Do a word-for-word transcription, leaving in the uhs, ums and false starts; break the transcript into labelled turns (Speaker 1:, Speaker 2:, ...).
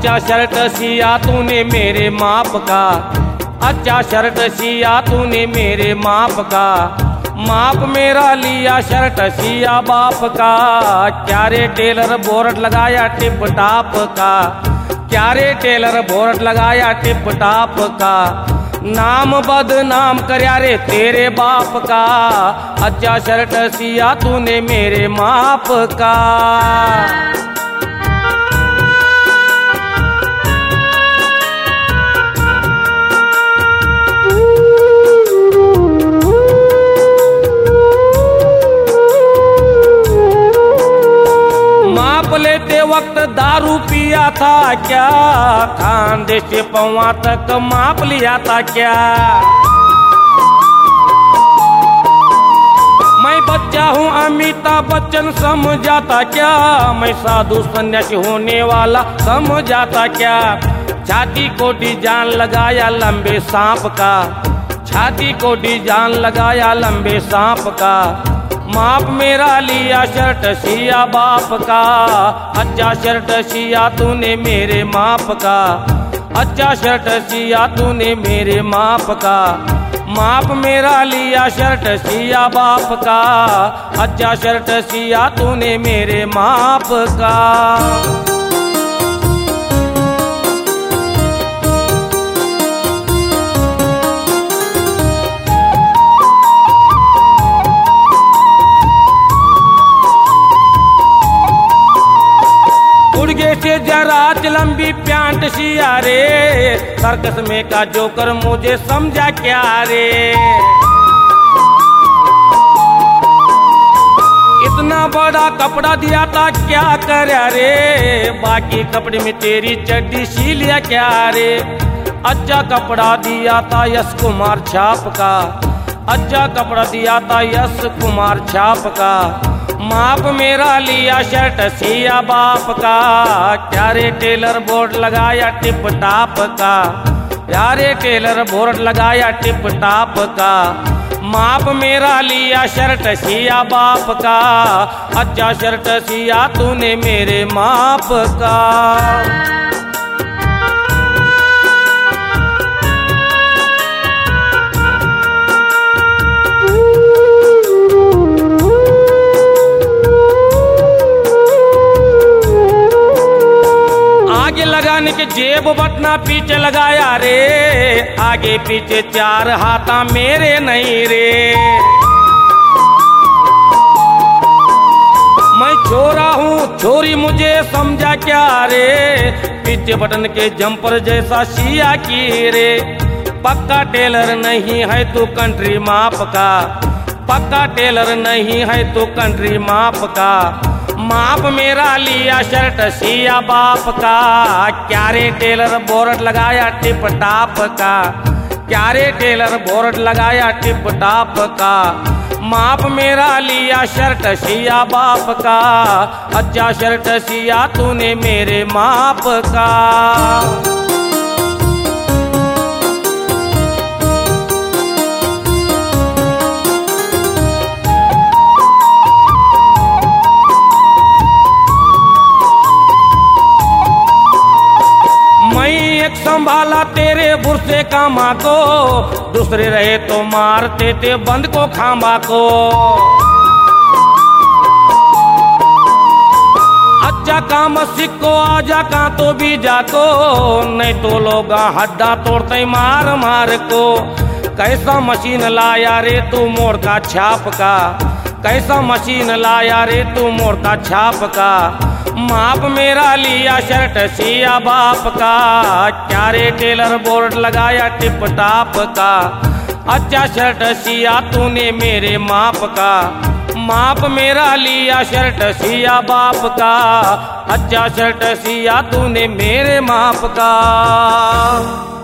Speaker 1: अच्छा शर्ट सिया तूने मेरे माप का, अच्छा शर्ट सिया तूने मेरे माप का, माप मेरा लिया शर्ट सिया बाप का। क्या रे टेलर बोर्ड लगाया टिप टाप का, क्या रे टेलर बोर्ड लगाया टिप टाप का, नाम बदनाम करया रे तेरे बाप का। अच्छा शर्ट सिया तूने मेरे माप का। माप लेते वक्त दारू पिया था क्या, खांदे से पौवा तक माप लिया था क्या। मैं बच्चा हूँ अमिताभ बच्चन समझाता क्या, मैं साधु सन्यासी होने वाला समझाता क्या। छाती को डिजाइन लगाया लंबे सांप का, छाती को डिजाइन लगाया लंबे सांप का, माप मेरा लिया शर्ट सिया बाप का। अच्छा शर्ट सिया तूने मेरे माप का, अच्छा शर्ट सिया तूने मेरे माप का, माप मेरा लिया शर्ट सिया बाप का। अच्छा शर्ट सिया तूने मेरे माप का। गुड़गे से जरा लंबी प्यांट सिया रे, सर्कस में का जोकर मुझे समझा क्या रे। इतना बड़ा कपड़ा दिया था क्या करया रे, बाकी कपड़े में तेरी चड्डी सी लिया क्या रे। अच्छा कपड़ा दिया था यश कुमार छाप का, अच्छा कपड़ा दिया था यश कुमार छाप का, माप मेरा लिया शर्ट सिया बाप का। क्या रे टेलर बोर्ड लगाया टिप टाप का, क्या रे टेलर बोर्ड लगाया टिप टाप का, माप मेरा लिया शर्ट सिया बाप का। अच्छा शर्ट सिया तूने मेरे माप का। लगाने के जेब बटना पीछे लगाया रे, आगे पीछे चार हाथा मेरे नहीं रे। मैं छोरा हूँ छोरी मुझे समझा क्या रे, पीछे बटन के जंपर जैसा सिया की रे। पक्का टेलर नहीं है तू कंट्री माप का, पक्का टेलर नहीं है तू कंट्री माप का, माप मेरा लिया शर्ट सिया बाप का। क्या रे टेलर बोर्ड लगाया टिप टाप का, क्या रे टेलर बोर्ड लगाया टिप टाप का, माप मेरा लिया शर्ट सिया बाप का। अच्छा शर्ट सिया तूने मेरे माप का। संभाला तेरे बुरसे कामा को, दूसरे रहे तो मारते थे बंद को खांबा को। अच्छा काम सिक्को आजा का तो भी जाको, नहीं तो लोग हड्डा तोड़ते मार मार को। कैसा मशीन लाया रे तू मोड़ का छाप का, कैसा मशीन लाया रे तू मोड़ का छाप का, माप मेरा लिया शर्ट सिया बाप का। क्या रे टेलर बोर्ड लगाया टिप टाप का, अच्छा शर्ट सिया तूने मेरे माप का, माप मेरा लिया शर्ट सिया बाप का। अच्छा शर्ट सिया तूने मेरे माप का।